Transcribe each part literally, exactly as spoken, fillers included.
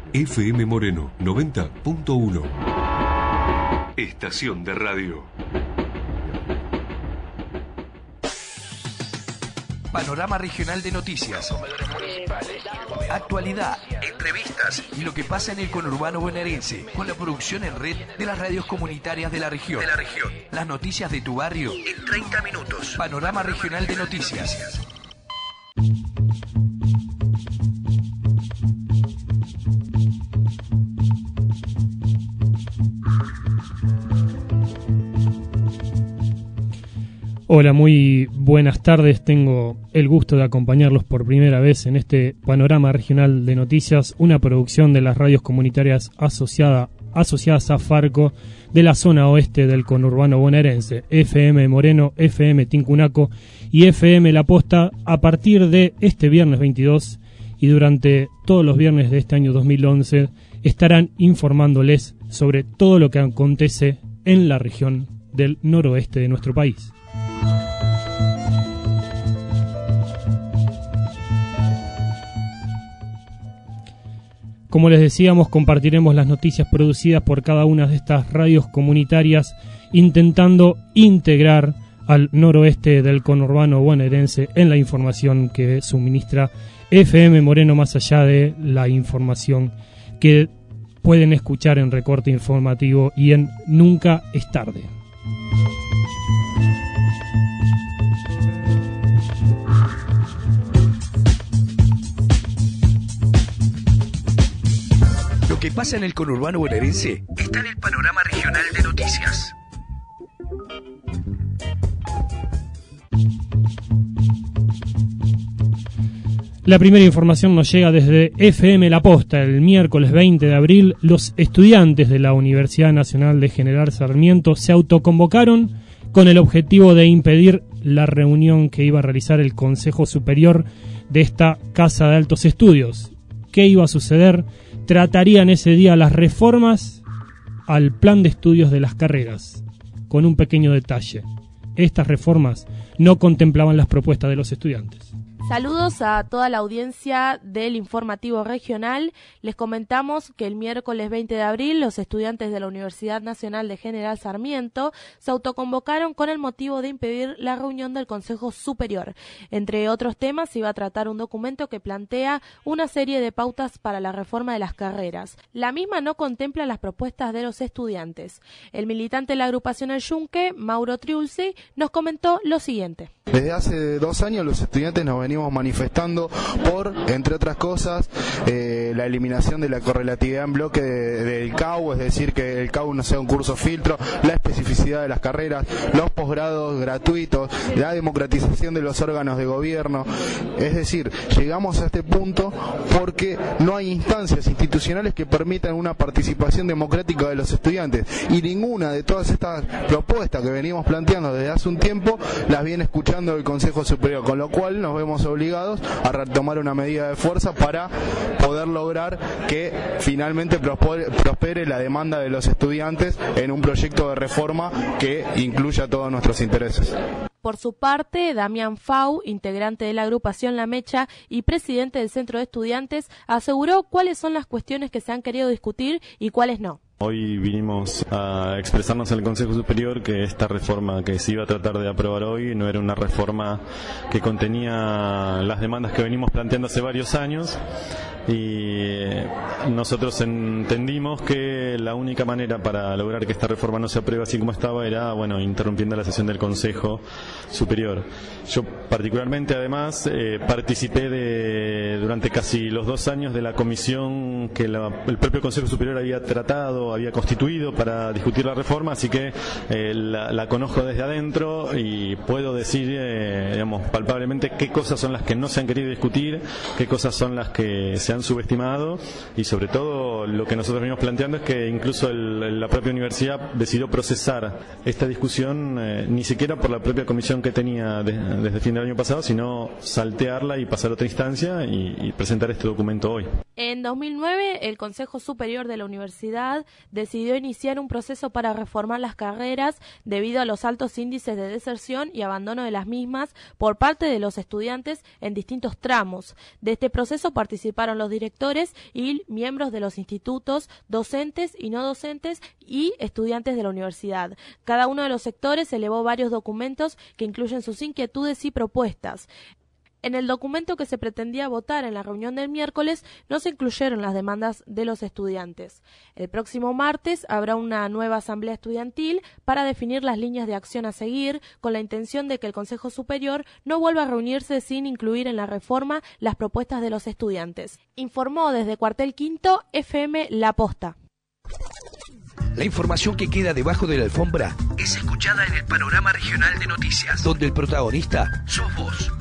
F M Moreno noventa punto uno. Estación de radio. Panorama regional de noticias, actualidad, entrevistas y lo que pasa en el conurbano bonaerense, con la producción en red de las radios comunitarias de la región. De la región. Las noticias de tu barrio en treinta minutos. Panorama regional de noticias. Hola, muy buenas tardes. Tengo el gusto de acompañarlos por primera vez en este Panorama Regional de Noticias, una producción de las radios comunitarias asociada, asociadas a Farco de la zona oeste del conurbano bonaerense, F M Moreno, F M Tincunaco y F M La Posta, a partir de este viernes veintidós y durante todos los viernes de este año dos mil once estarán informándoles sobre todo lo que acontece en la región del noroeste de nuestro país. Como les decíamos, compartiremos las noticias producidas por cada una de estas radios comunitarias, intentando integrar al noroeste del conurbano bonaerense en la información que suministra F M Moreno, más allá de la información que pueden escuchar en Recorte Informativo y en Nunca es Tarde. Lo que pasa en el conurbano bonaerense está en el Panorama Regional de Noticias. La primera información nos llega desde F M La Posta. El miércoles veinte de abril, los estudiantes de la Universidad Nacional de General Sarmiento se autoconvocaron con el objetivo de impedir la reunión que iba a realizar el Consejo Superior de esta Casa de Altos Estudios. ¿Qué iba a suceder? Tratarían ese día las reformas al plan de estudios de las carreras, con un pequeño detalle. Estas reformas no contemplaban las propuestas de los estudiantes. Saludos a toda la audiencia del Informativo Regional. Les comentamos que el miércoles veinte de abril los estudiantes de la Universidad Nacional de General Sarmiento se autoconvocaron con el motivo de impedir la reunión del Consejo Superior. Entre otros temas, se iba a tratar un documento que plantea una serie de pautas para la reforma de las carreras. La misma no contempla las propuestas de los estudiantes. El militante de la agrupación El Yunque, Mauro Triulci, nos comentó lo siguiente. Desde hace dos años los estudiantes nos venimos manifestando por, entre otras cosas, eh, la eliminación de la correlatividad en bloque de, del C A U, es decir, que el C A U no sea un curso filtro, la especificidad de las carreras, los posgrados gratuitos, la democratización de los órganos de gobierno. Es decir, llegamos a este punto porque no hay instancias institucionales que permitan una participación democrática de los estudiantes, y ninguna de todas estas propuestas que venimos planteando desde hace un tiempo las viene escuchando el Consejo Superior, con lo cual nos vemos obligados a retomar una medida de fuerza para poder lograr que finalmente prospere la demanda de los estudiantes en un proyecto de reforma que incluya todos nuestros intereses. Por su parte, Damián Fau, integrante de la agrupación La Mecha y presidente del Centro de Estudiantes, aseguró cuáles son las cuestiones que se han querido discutir y cuáles no. Hoy vinimos a expresarnos en el Consejo Superior que esta reforma que se iba a tratar de aprobar hoy no era una reforma que contenía las demandas que venimos planteando hace varios años, y nosotros entendimos que la única manera para lograr que esta reforma no se apruebe así como estaba era, bueno, interrumpiendo la sesión del Consejo Superior. Yo particularmente, además, eh, participé de durante casi los dos años de la comisión que la, el propio Consejo Superior había tratado, había constituido para discutir la reforma, así que eh, la, la conozco desde adentro y puedo decir, eh, digamos, palpablemente qué cosas son las que no se han querido discutir, qué cosas son las que se han subestimado, y sobre todo lo que nosotros venimos planteando es que incluso el, la propia universidad decidió procesar esta discusión eh, ni siquiera por la propia comisión que tenía de, desde el fin del año pasado, sino saltearla y pasar a otra instancia y, y presentar este documento hoy. En dos mil nueve, el Consejo Superior de la Universidad decidió iniciar un proceso para reformar las carreras debido a los altos índices de deserción y abandono de las mismas por parte de los estudiantes en distintos tramos. De este proceso participaron los directores y miembros de los institutos, docentes y no docentes y estudiantes de la universidad. Cada uno de los sectores elevó varios documentos que incluyen sus inquietudes y propuestas. En el documento que se pretendía votar en la reunión del miércoles no se incluyeron las demandas de los estudiantes. El próximo martes habrá una nueva asamblea estudiantil para definir las líneas de acción a seguir, con la intención de que el Consejo Superior no vuelva a reunirse sin incluir en la reforma las propuestas de los estudiantes. Informó desde Cuartel Quinto F M La Posta. La información que queda debajo de la alfombra es escuchada en el panorama regional de noticias, donde el protagonista sos vos.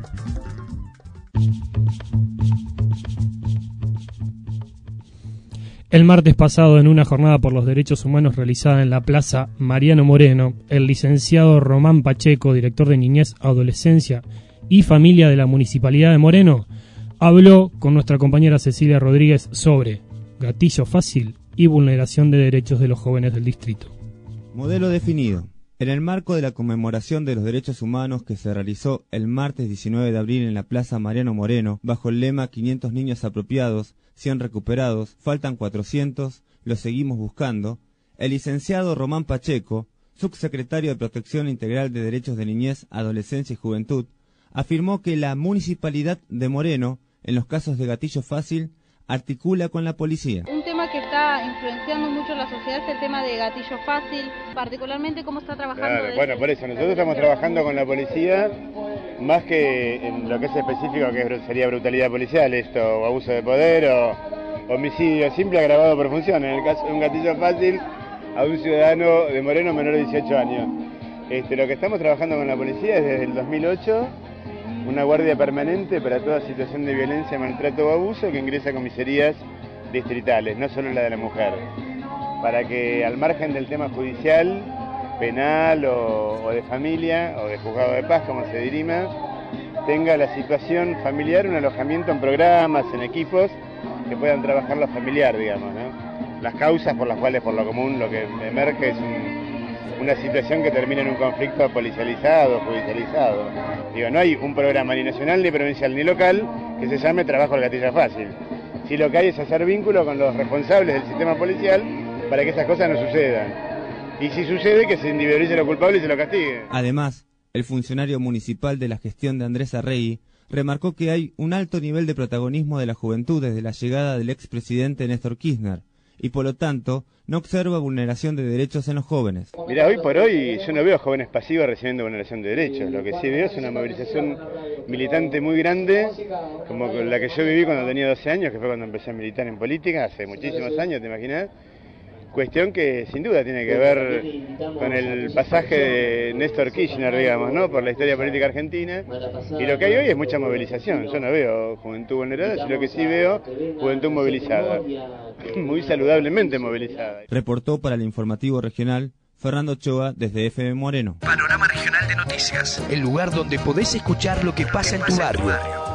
El martes pasado, en una jornada por los derechos humanos realizada en la Plaza Mariano Moreno, el licenciado Román Pacheco, director de Niñez, Adolescencia y Familia de la Municipalidad de Moreno, habló con nuestra compañera Cecilia Rodríguez sobre gatillo fácil y vulneración de derechos de los jóvenes del distrito. Modelo definido. En el marco de la conmemoración de los derechos humanos que se realizó el martes diecinueve de abril en la Plaza Mariano Moreno, bajo el lema quinientos niños apropiados, cien recuperados, faltan cuatrocientos, los seguimos buscando, el licenciado Román Pacheco, subsecretario de Protección Integral de Derechos de Niñez, Adolescencia y Juventud, afirmó que la Municipalidad de Moreno, en los casos de gatillo fácil, articula con la policía. Un tema que está influenciando mucho la sociedad es el tema de gatillo fácil, particularmente cómo está trabajando. Claro, bueno, por eso nosotros estamos trabajando con la policía, más que en lo que es específico, que sería brutalidad policial, esto, o abuso de poder, o homicidio simple agravado por función. En el caso de un gatillo fácil, a un ciudadano de Moreno menor de dieciocho años. Este, lo que estamos trabajando con la policía es desde el dos mil ocho, una guardia permanente para toda situación de violencia, maltrato o abuso que ingresa a comisarías distritales, no solo la de la mujer, para que al margen del tema judicial, penal o, o de familia o de juzgado de paz, como se dirima, tenga la situación familiar un alojamiento en programas, en equipos que puedan trabajar lo familiar, digamos, ¿no? Las causas por las cuales por lo común lo que emerge es un, una situación que termina en un conflicto policializado, judicializado. Digo, no hay un programa ni nacional, ni provincial, ni local que se llame Trabajo al Gatillo Fácil. Si lo que hay es hacer vínculo con los responsables del sistema policial para que esas cosas no sucedan. Y si sucede, que se individualice lo culpable y se lo castigue. Además, el funcionario municipal de la gestión de Andrés Arregui remarcó que hay un alto nivel de protagonismo de la juventud desde la llegada del expresidente Néstor Kirchner, y por lo tanto no observa vulneración de derechos en los jóvenes. Mirá, hoy por hoy yo no veo jóvenes pasivos recibiendo vulneración de derechos. Lo que sí veo es una movilización militante muy grande, como la que yo viví cuando tenía doce años, que fue cuando empecé a militar en política, hace muchísimos años, ¿te imaginas? Cuestión que sin duda tiene que ver con el pasaje de Néstor Kirchner, digamos, ¿no? Por la historia política argentina. Y lo que hay hoy es mucha movilización. Yo no veo juventud vulnerada, sino que sí veo juventud movilizada. Muy saludablemente movilizada. Reportó para el informativo regional Fernando Ochoa desde F M Moreno. Panorama Regional de Noticias, el lugar donde podés escuchar lo que pasa en tu barrio.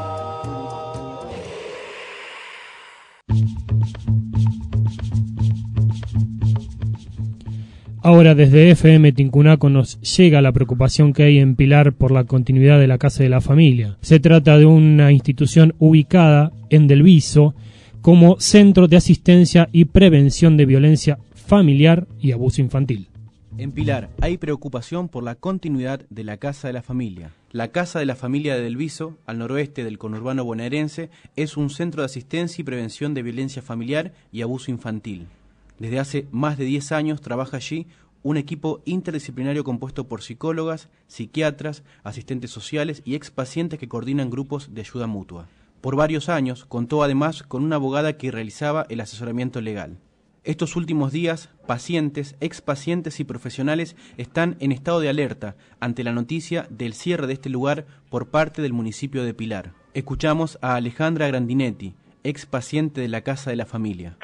Ahora desde F M Tincunaco nos llega la preocupación que hay en Pilar por la continuidad de la Casa de la Familia. Se trata de una institución ubicada en Del Viso como centro de asistencia y prevención de violencia familiar y abuso infantil. En Pilar hay preocupación por la continuidad de la Casa de la Familia. La Casa de la Familia de Del Viso, al noroeste del conurbano bonaerense, es un centro de asistencia y prevención de violencia familiar y abuso infantil. Desde hace más de diez años trabaja allí un equipo interdisciplinario compuesto por psicólogas, psiquiatras, asistentes sociales y expacientes que coordinan grupos de ayuda mutua. Por varios años contó además con una abogada que realizaba el asesoramiento legal. Estos últimos días, pacientes, expacientes y profesionales están en estado de alerta ante la noticia del cierre de este lugar por parte del municipio de Pilar. Escuchamos a Alejandra Grandinetti, expaciente de la Casa de la Familia.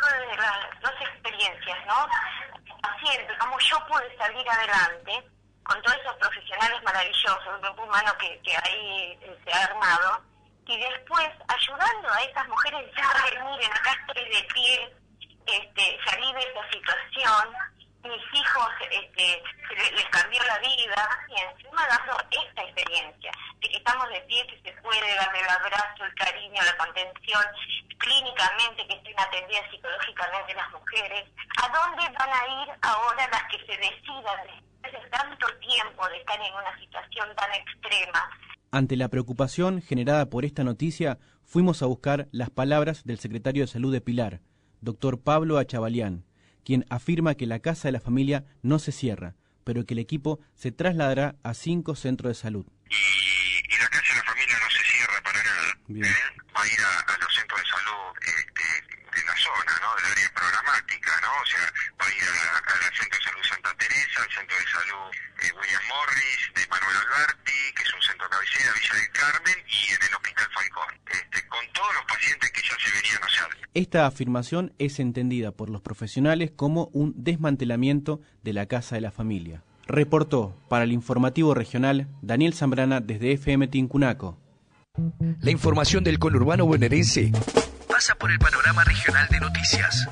¿No? Paciente, cómo yo pude salir adelante con todos esos profesionales maravillosos, un grupo humano que, que ahí se ha armado, y después ayudando a esas mujeres ya a ver, miren, acá estoy de pie, este, salí de esta situación, mis hijos este, les, les cambió la vida, y encima dando esta experiencia, de que estamos de pie, que se puede darle el abrazo, el cariño, la contención, clínicamente, que estén atendidas psicológicamente las mujeres. ¿A dónde van a ir ahora las que se decidan después de tanto tiempo de estar en una situación tan extrema? Ante la preocupación generada por esta noticia, fuimos a buscar las palabras del secretario de Salud de Pilar, doctor Pablo Achabalián, quien afirma que la Casa de la Familia no se cierra, pero que el equipo se trasladará a cinco centros de salud. Y, y la Casa de la Familia no se cierra para nada. Bien. ¿Eh? Va a ir a, a los centros de salud este, de la zona, ¿no? Del área programática, ¿no? O sea, va a ir al Centro de Salud Santa Teresa, al Centro de Salud eh, William Morris, de Manuel Alberti, que es un centro cabecera, Villa del Carmen, y en el Hospital Falcón, este, con todos los pacientes que ya se venían a hacer. Esta afirmación es entendida por los profesionales como un desmantelamiento de la Casa de la Familia. Reportó para el informativo regional Daniel Zambrana desde F M Tincunaco. La información del conurbano bonaerense pasa por el panorama regional de noticias.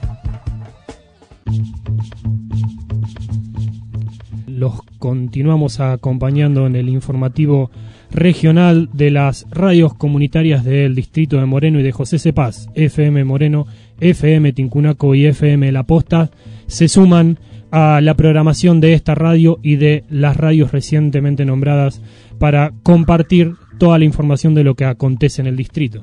Los continuamos acompañando en el informativo regional de las radios comunitarias del distrito de Moreno y de José Cepaz. F M Moreno, F M Tincunaco y F M La Posta se suman a la programación de esta radio y de las radios recientemente nombradas para compartir toda la información de lo que acontece en el distrito.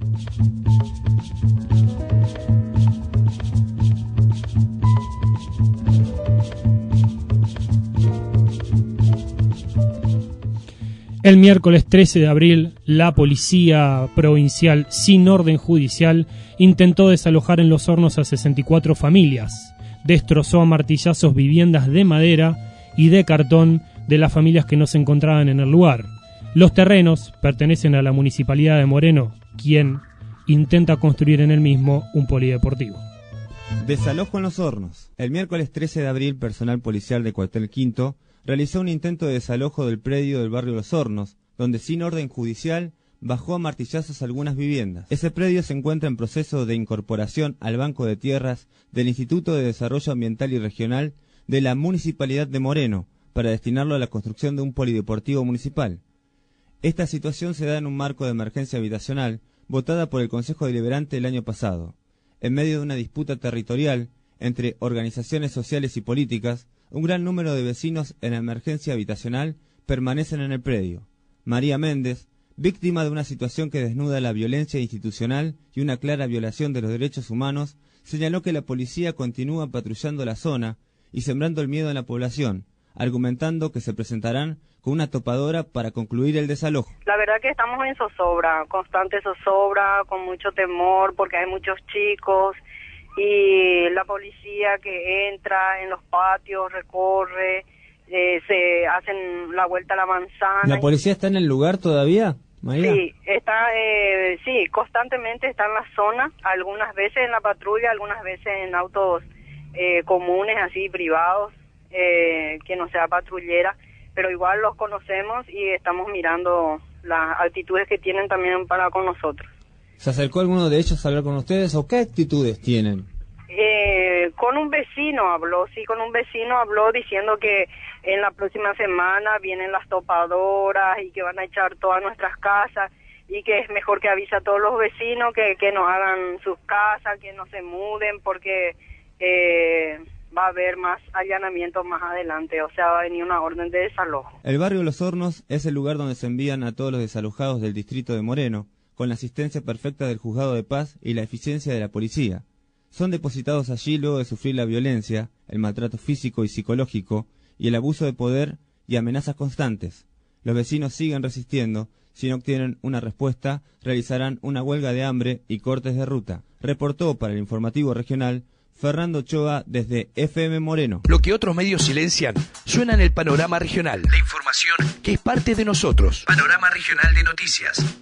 El miércoles trece de abril, la policía provincial, sin orden judicial, intentó desalojar en Los Hornos a sesenta y cuatro familias. Destrozó a martillazos viviendas de madera y de cartón de las familias que no se encontraban en el lugar. Los terrenos pertenecen a la Municipalidad de Moreno, quien intenta construir en el mismo un polideportivo. Desalojo en Los Hornos. El miércoles trece de abril, personal policial de Cuartel Quinto realizó un intento de desalojo del predio del barrio Los Hornos, donde sin orden judicial bajó a martillazos algunas viviendas. Ese predio se encuentra en proceso de incorporación al Banco de Tierras del Instituto de Desarrollo Ambiental y Regional de la Municipalidad de Moreno, para destinarlo a la construcción de un polideportivo municipal. Esta situación se da en un marco de emergencia habitacional votada por el Consejo Deliberante el año pasado, en medio de una disputa territorial entre organizaciones sociales y políticas. Un gran número de vecinos en emergencia habitacional permanecen en el predio. María Méndez, víctima de una situación que desnuda la violencia institucional y una clara violación de los derechos humanos, señaló que la policía continúa patrullando la zona y sembrando el miedo en la población, argumentando que se presentarán con una topadora para concluir el desalojo. La verdad que estamos en zozobra, constante zozobra, con mucho temor porque hay muchos chicos y la policía que entra en los patios, recorre, eh, se hacen la vuelta a la manzana. ¿La policía está en el lugar todavía, María? Sí, está, eh, sí, constantemente está en la zona, algunas veces en la patrulla, algunas veces en autos eh, comunes, así privados, eh, que no sea patrullera, pero igual los conocemos y estamos mirando las actitudes que tienen también para con nosotros. ¿Se acercó alguno de ellos a hablar con ustedes o qué actitudes tienen? Eh, con un vecino habló, sí, con un vecino habló diciendo que en la próxima semana vienen las topadoras y que van a echar todas nuestras casas y que es mejor que avise a todos los vecinos que, que no hagan sus casas, que no se muden porque eh, va a haber más allanamientos más adelante, o sea, va a venir una orden de desalojo. El barrio Los Hornos es el lugar donde se envían a todos los desalojados del distrito de Moreno, con la asistencia perfecta del Juzgado de Paz y la eficiencia de la policía. Son depositados allí luego de sufrir la violencia, el maltrato físico y psicológico, y el abuso de poder y amenazas constantes. Los vecinos siguen resistiendo. Si no obtienen una respuesta, realizarán una huelga de hambre y cortes de ruta. Reportó para el informativo regional Fernando Ochoa desde F M Moreno. Lo que otros medios silencian suena en el panorama regional. La información que es parte de nosotros. Panorama regional de noticias.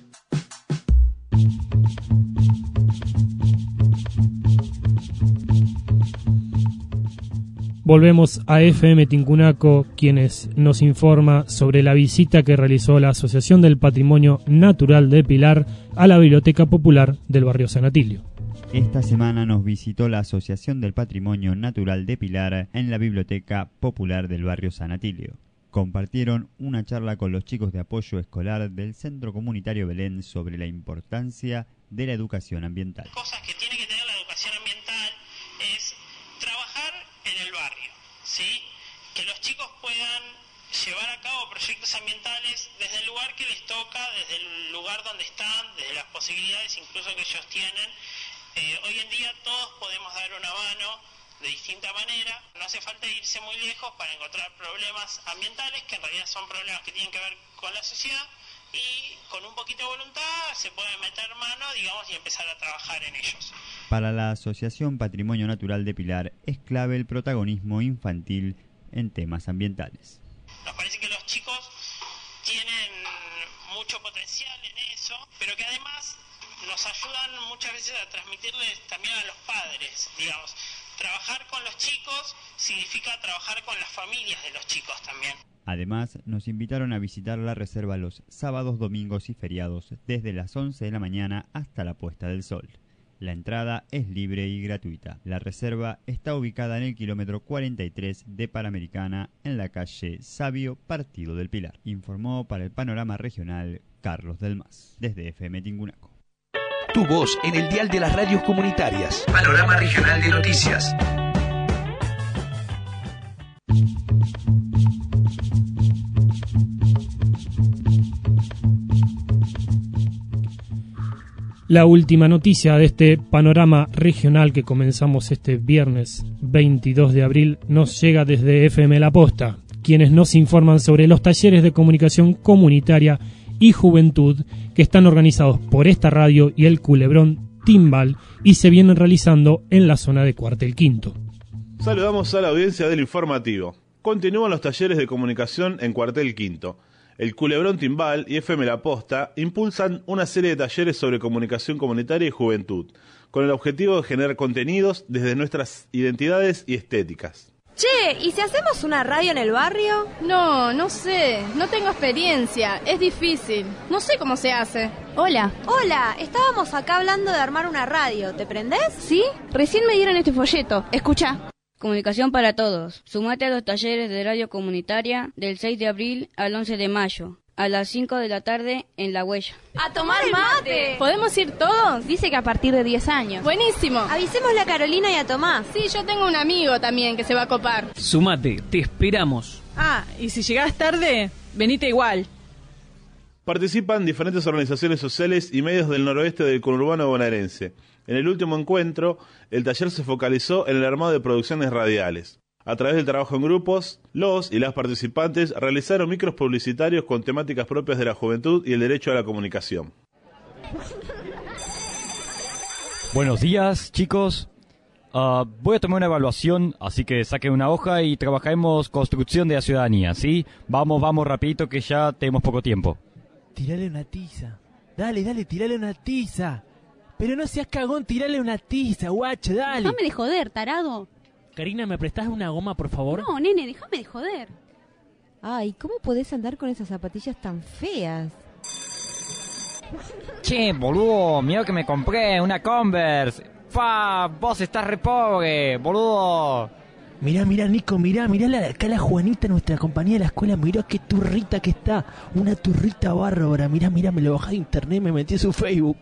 Volvemos a F M Tincunaco, quienes nos informa sobre la visita que realizó la Asociación del Patrimonio Natural de Pilar a la Biblioteca Popular del barrio San Atilio. Esta semana nos visitó la Asociación del Patrimonio Natural de Pilar en la Biblioteca Popular del barrio San Atilio. Compartieron una charla con los chicos de apoyo escolar del Centro Comunitario Belén sobre la importancia de la educación ambiental. Cosas que tiene que tener la educación ambiental es trabajar en el barrio, ¿sí? Que los chicos puedan llevar a cabo proyectos ambientales desde el lugar que les toca, desde el lugar donde están, desde las posibilidades incluso que ellos tienen. Eh, hoy en día todos podemos dar una mano de distinta manera, no hace falta irse muy lejos para encontrar problemas ambientales que en realidad son problemas que tienen que ver con la sociedad y con un poquito de voluntad se puede meter mano, digamos, y empezar a trabajar en ellos. Para la Asociación Patrimonio Natural de Pilar es clave el protagonismo infantil en temas ambientales. Nos parece que los chicos tienen mucho potencial en eso, pero que además nos ayudan muchas veces a transmitirles también a los padres, digamos. Trabajar con los chicos significa trabajar con las familias de los chicos también. Además, nos invitaron a visitar la reserva los sábados, domingos y feriados desde las once de la mañana hasta la puesta del sol. La entrada es libre y gratuita. La reserva está ubicada en el kilómetro cuarenta y tres de Panamericana, en la calle Sabio, Partido del Pilar. Informó para el Panorama Regional Carlos del Mas, desde F M Tincunaco. Tu voz en el dial de las radios comunitarias. Panorama Regional de Noticias. La última noticia de este panorama regional que comenzamos este viernes veintidós de abril nos llega desde F M La Posta, quienes nos informan sobre los talleres de comunicación comunitaria y juventud que están organizados por esta radio y el Culebrón Timbal y se vienen realizando en la zona de Cuartel Quinto. Saludamos a la audiencia del informativo. Continúan los talleres de comunicación en Cuartel Quinto. El Culebrón Timbal y F M La Posta impulsan una serie de talleres sobre comunicación comunitaria y juventud, con el objetivo de generar contenidos desde nuestras identidades y estéticas. Che, ¿y si hacemos una radio en el barrio? No, no sé, no tengo experiencia, es difícil, no sé cómo se hace. Hola. Hola, estábamos acá hablando de armar una radio, ¿te prendés? Sí, recién me dieron este folleto, escucha. Comunicación para todos. Sumate a los talleres de radio comunitaria del seis de abril al once de mayo, a las cinco de la tarde en La Huella. ¡A tomar mate! ¿Podemos ir todos? Dice que a partir de diez años. ¡Buenísimo! Avisémosle a Carolina y a Tomás. Sí, yo tengo un amigo también que se va a copar. Sumate, te esperamos. Ah, y si llegás tarde, venite igual. Participan diferentes organizaciones sociales y medios del noroeste del conurbano bonaerense. En el último encuentro, el taller se focalizó en el armado de producciones radiales. A través del trabajo en grupos, los y las participantes realizaron micros publicitarios con temáticas propias de la juventud y el derecho a la comunicación. Buenos días, chicos. Uh, voy a tomar una evaluación, así que saquen una hoja y trabajaremos construcción de la ciudadanía, ¿sí? Vamos, vamos, rapidito que ya tenemos poco tiempo. Tirale una tiza. Dale, dale, tirale una tiza. Pero no seas cagón, tirale una tiza, guacho, dale. Déjame de joder, tarado. Karina, ¿me prestás una goma, por favor? No, nene, déjame de joder. Ay, ¿cómo podés andar con esas zapatillas tan feas? Che, boludo, mira que me compré una Converse. Fa, vos estás re pobre, boludo. Mirá, mirá, Nico, mirá, mirá la, acá la Juanita, nuestra compañía de la escuela, mirá qué turrita que está. Una turrita bárbara, mirá, mirá, me lo bajé de internet, me metí en su Facebook.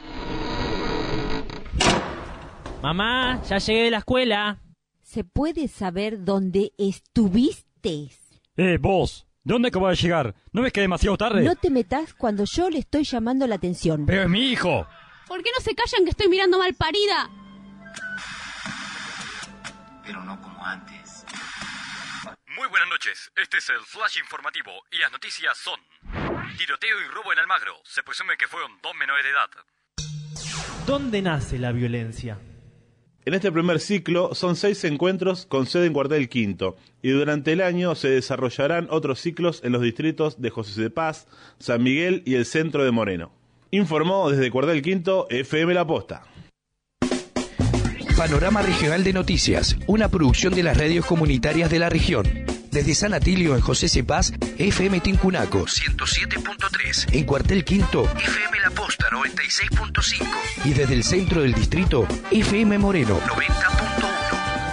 Mamá, ya llegué de la escuela. ¿Se puede saber dónde estuviste? Eh, vos, ¿de dónde acabas de llegar? ¿No ves que es demasiado tarde? No te metas cuando yo le estoy llamando la atención. ¡Pero es mi hijo! ¿Por qué no se callan que estoy mirando mal parida? Pero no como antes. Muy buenas noches, este es el flash informativo y las noticias son: tiroteo y robo en Almagro, se presume que fueron dos menores de edad. ¿Dónde nace la violencia? En este primer ciclo son seis encuentros con sede en Cuartel Quinto y durante el año se desarrollarán otros ciclos en los distritos de José de Paz, San Miguel y el centro de Moreno. Informó desde Cuartel Quinto F M La Posta. Panorama Regional de Noticias, una producción de las radios comunitarias de la región. Desde San Atilio en José Cepaz, F M Tincunaco ciento siete punto tres. En Cuartel Quinto, F M La Posta noventa y seis punto cinco. Y desde el centro del distrito, F M Moreno noventa punto uno.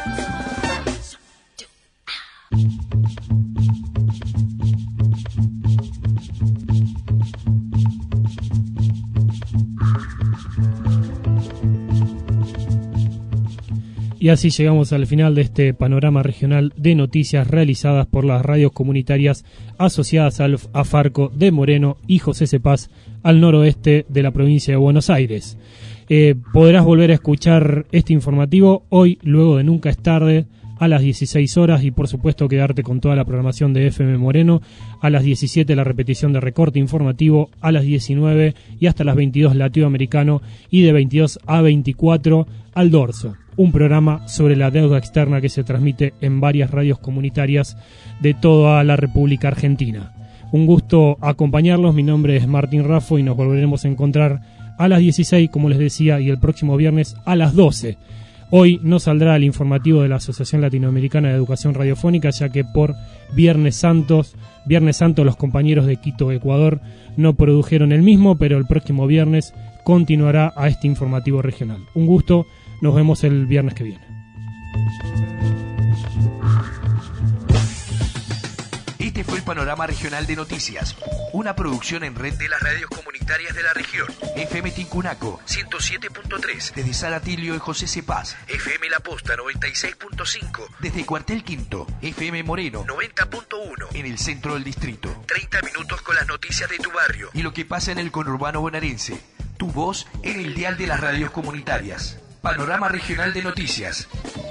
Y así llegamos al final de este panorama regional de noticias realizadas por las radios comunitarias asociadas al AFARCO de Moreno y José Cepaz, al noroeste de la provincia de Buenos Aires. Eh, podrás volver a escuchar este informativo hoy, luego de Nunca es Tarde, a las dieciséis horas, y por supuesto quedarte con toda la programación de F M Moreno. A las diecisiete la repetición de Recorte Informativo, a las diecinueve y hasta las veintidós Latinoamericano, y de veintidós a veinticuatro Al Dorso, un programa sobre la deuda externa que se transmite en varias radios comunitarias de toda la República Argentina. Un gusto acompañarlos, mi nombre es Martín Raffo y nos volveremos a encontrar a las dieciséis, como les decía, y el próximo viernes a las doce. Hoy no saldrá el informativo de la Asociación Latinoamericana de Educación Radiofónica, ya que por Viernes Santos, Viernes Santo los compañeros de Quito, Ecuador, no produjeron el mismo, pero el próximo viernes continuará a este informativo regional. Un gusto, nos vemos el viernes que viene. Este fue el Panorama Regional de Noticias, una producción en red de las radios comunitarias de la región. F M Tincunaco ciento siete punto tres, desde San Atilio y José Cepaz. F M La Posta noventa y seis punto cinco, desde Cuartel Quinto. F M Moreno noventa punto uno, en el centro del distrito. treinta minutos con las noticias de tu barrio y lo que pasa en el conurbano bonaerense. Tu voz en el dial de las radios comunitarias. Panorama Regional de Noticias.